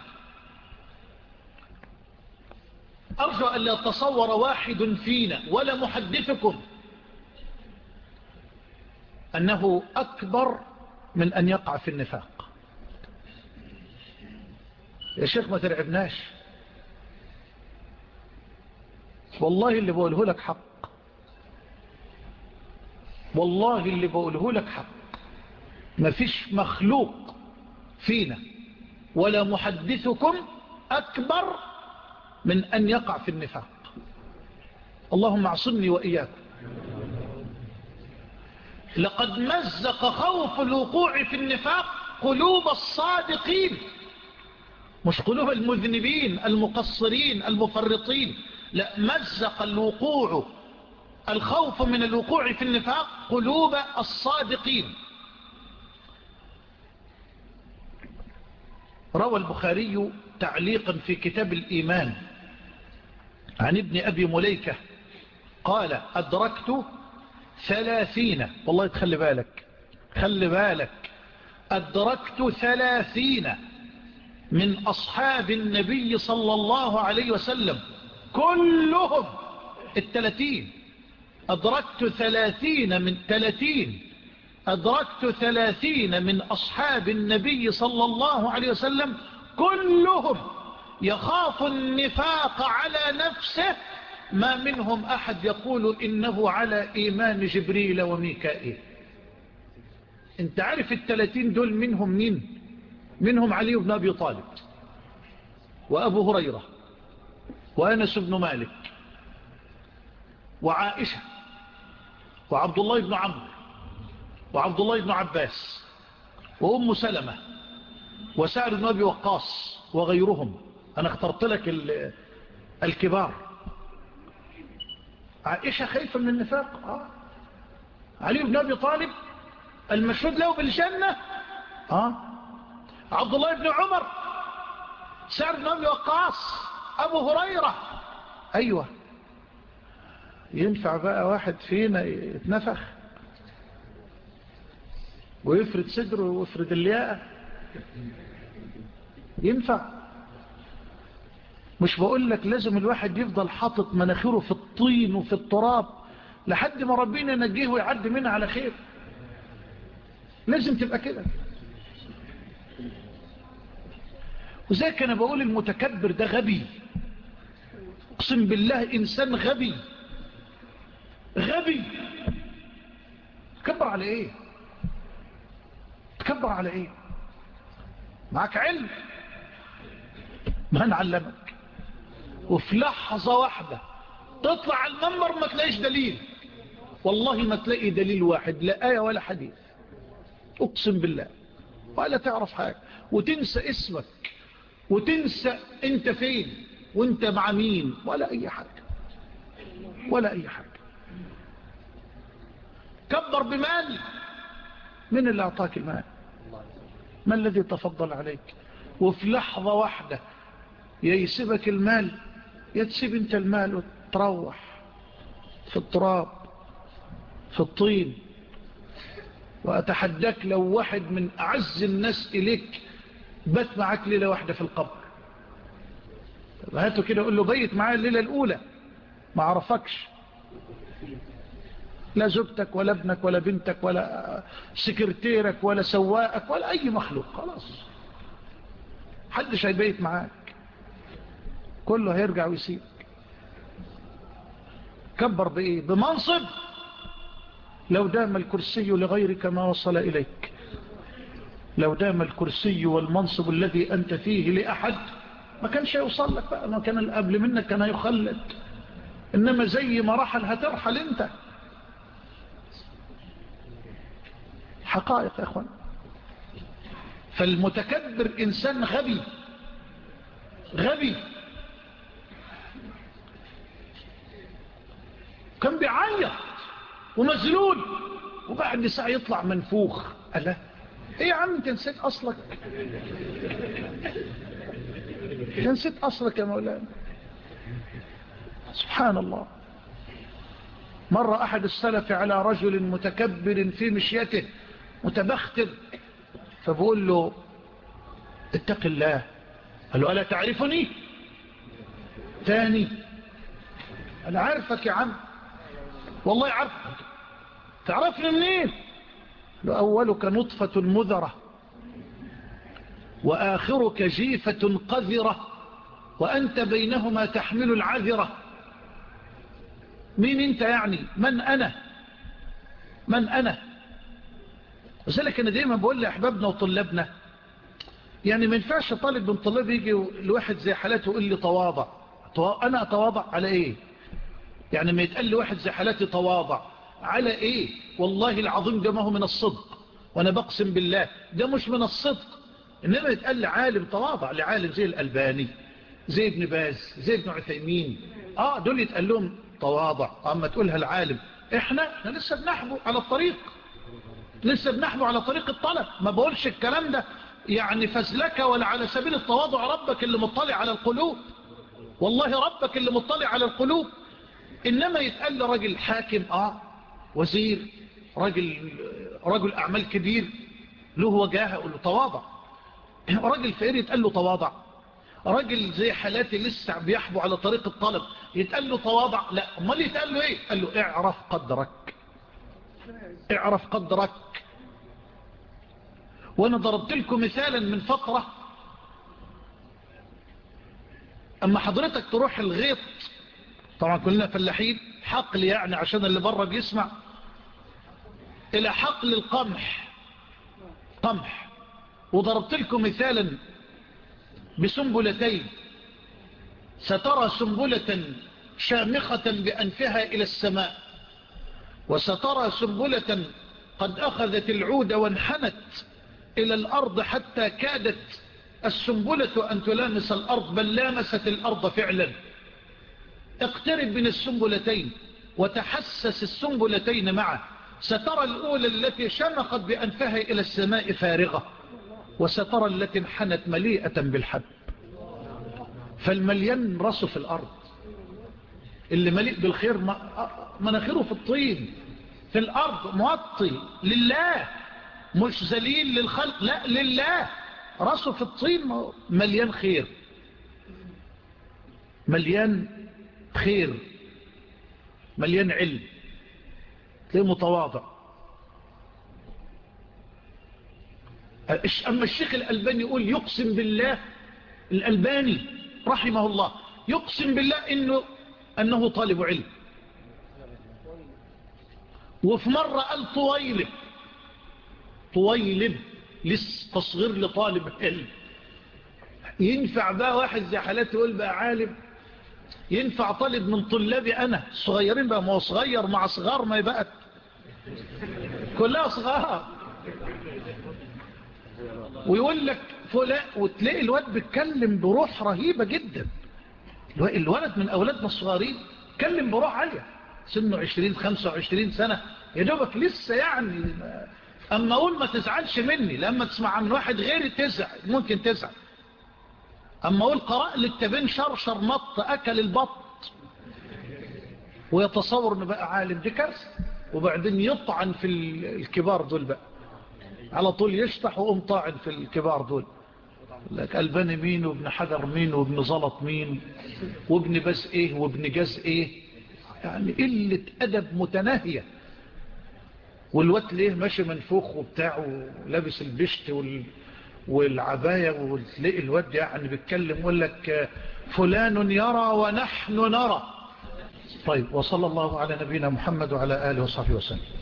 أرجو أن لا يتصور واحد فينا ولا محدثكم أنه أكبر من أن يقع في النفاق. يا شيخ ما ترعبناش، والله اللي بقوله لك حق، والله اللي بقوله لك حق. ما فيش مخلوق فينا ولا محدثكم أكبر من أن يقع في النفاق. اللهم اعصمني وإياكم. لقد مزق خوف الوقوع في النفاق قلوب الصادقين، مش قلوب المذنبين المقصرين المفرطين، لا، مزق الوقوع الخوف من الوقوع في النفاق قلوب الصادقين. روى البخاري تعليقا في كتاب الإيمان عن ابن أبي مليكة قال: أدركت ثلاثين، والله تخلي بالك خلي بالك، أدركت ثلاثين من أصحاب النبي صلى الله عليه وسلم كلهم الثلاثين، أدركت ثلاثين من ثلاثين أدركت ثلاثين من أصحاب النبي صلى الله عليه وسلم كلهم يخاف النفاق على نفسه، ما منهم أحد يقول إنه على إيمان جبريل وميكائيل. انت عارف الثلاثين دول منهم مين؟ منهم علي بن أبي طالب، وأبو هريرة، وأنس بن مالك، وعائشة، وعبد الله بن عمرو، وعبد الله بن عباس، وأم سلمة، وسعد بن أبي وقاص، وغيرهم. أنا اخترت لك الكبار. عائشة خايفة من النفاق. آه. علي بن أبي طالب المشهود له بالجنة. آه. عبد الله بن عمر، سعد بن أبي وقاص، أبو هريرة. أيوة، ينفع بقى واحد فينا يتنفخ ويفرد صدره ويفرد اللياقة؟ ينفع؟ مش بقول لك لازم الواحد يفضل حاطط مناخيره في الطين وفي التراب لحد ما ربنا ينجيه ويعدي منها على خير؟ لازم تبقى كده. وزي كان بقول المتكبر ده غبي، اقسم بالله انسان غبي غبي. تكبر على ايه؟ تكبر على ايه؟ معك علم ما نعلمك، وفي لحظة واحدة تطلع على المنبر ما تلاقيش دليل، والله ما تلاقي دليل واحد، لا آية ولا حديث، اقسم بالله، ولا تعرف حاجة، وتنسى اسمك وتنسى انت فين وانت مع مين، ولا اي حاجة ولا اي حاجة. كبر بمال، من اللي اعطاك المال؟ ما الذي تفضل عليك؟ وفي لحظة واحدة يا يسيبك المال يا تسيب انت المال وتروح في التراب في الطين. وأتحداك لو واحد من أعز الناس إليك بات معك ليلة واحدة في القبر، هاته كده قول له بيت معايا الليلة الأولى، ما عرفكش لا زوجتك ولا ابنك ولا بنتك ولا سكرتيرك ولا سواقك ولا أي مخلوق، خلاص حدش هيبيت معاك، كله هيرجع ويسيبك. كبر بإيه؟ بمنصب؟ لو دام الكرسي لغيرك ما وصل إليك، لو دام الكرسي والمنصب الذي أنت فيه لأحد ما كانش يوصل لك بقى، ما كان القبل منك كان يخلد، إنما زي ما رحل هترحل أنت. حقائق يا أخوان. فالمتكبر إنسان غبي غبي. كان بيعيط ومزلول وبعد ساعة يطلع منفوخ. ألا ايه يا عم انت نسيت اصلك، انت نسيت اصلك يا مولانا. سبحان الله. مر أحد السلف على رجل متكبر في مشيته متبختر، فبقول له اتق الله. قال له ألا تعرفني؟ ثاني، أنا عارفك يا عم، والله عارفك. تعرفني منين؟ أولك نطفة مذرة وآخرك جيفة قذرة وأنت بينهما تحمل العذرة. مين أنت يعني؟ من أنا؟ من أنا؟ وذلك أنا دايما بقول لأحبابنا وطلابنا، يعني ما ينفعش طالب من طلاب يجي لواحد زي حالته يقول لي تواضع. أنا أتواضع على إيه؟ يعني ما يتقال لواحد زي حالتي تواضع على إيه؟ والله العظيم ده ما هو من الصدق، وأنا بقسم بالله ده مش من الصدق. إنما يتقال لعالم تواضع، لعالم زي الألباني، زي ابن باز، زي ابن عثيمين، آه دول يتقال لهم تواضع. أما تقولها العالم، إحنا, إحنا لسه بنحبه على الطريق، لسه بنحبه على طريق الطلب. ما بقولش الكلام ده يعني فزلكة ولا على سبيل التواضع. ربك اللي مطلع على القلوب، والله ربك اللي مطلع على القلوب. إنما يتقال لرجل حاكم، آه وزير، رجل, رجل أعمال كبير له وجاهه، يقول له تواضع. رجل فقير يتقال له تواضع. رجل زي حالاتي لسه بيحبوا على طريق الطلب يتقال له تواضع؟ لا. امال يتقال له ايه؟ قال له اعرف قدرك، اعرف قدرك. وانا ضربت لكم مثالا من فترة، اما حضرتك تروح الغيط، طبعا كلنا فلاحين، حقل يعني عشان اللي بره بيسمع، الى حقل القمح، قمح، وضربت لكم مثالا بسنبلتين. سترى سنبلة شامخة بأنفها إلى السماء، وسترى سنبلة قد أخذت العود وانحنت إلى الأرض حتى كادت السنبلة أن تلامس الأرض، بل لامست الأرض فعلا. اقترب من السنبلتين وتحسس السنبلتين معه. سترى الأولى التي شمخت بأنفها إلى السماء فارغة، وسترى التي انحنت مليئة بالحب. فالمليان راسه في الأرض، اللي مليء بالخير مناخيره في الطين، في الأرض موطي لله، مش ذليل للخلق، لا لله، راسه في الطين، مليان خير، مليان خير، مليان علم، تلاقيه متواضع. أما الشيخ الألباني يقول يقسم بالله، الألباني رحمه الله يقسم بالله إنه أنه طالب علم. وفي مرة قال طويلب، طويلب لسه تصغير لطالب علم. ينفع بقى واحد زي حالاتي يقول بقى عالم؟ ينفع طالب من طلابي أنا صغيرين بقى؟ ما هو صغير مع صغار ما يبقى كلها صغار. ويقول لك فلان، وتلاقي الواد بيتكلم بروح رهيبة جدا. الولد من أولادنا الصغارين كلم بروح عالية، سنه عشرين خمسة وعشرين سنة يا دوبك لسه يعني. أما أقول ما تزعلش مني لما تسمع من واحد غيري تزعل، ممكن تزعل. أما أقول قرأ للتبين شرشر نط أكل البط ويتصور أنه بقى عالم، دي كارثة. وبعدين يطعن في الكبار دول بقى على طول، يشطح وقوم طاعن في الكبار دول. لك ألباني مين، وابن حجر مين، وابن زلط مين، وابن بس ايه، وابن جاز ايه. يعني قلة أدب متناهية. والواد ليه ماشي منفوخ وبتاع ولابس البشت وال... والعباية، وتلاقي الواد يعني بيتكلم يقول لك فلان يرى ونحن نرى. طيب، وصلى الله على نبينا محمد وعلى آله وصحبه وسلم.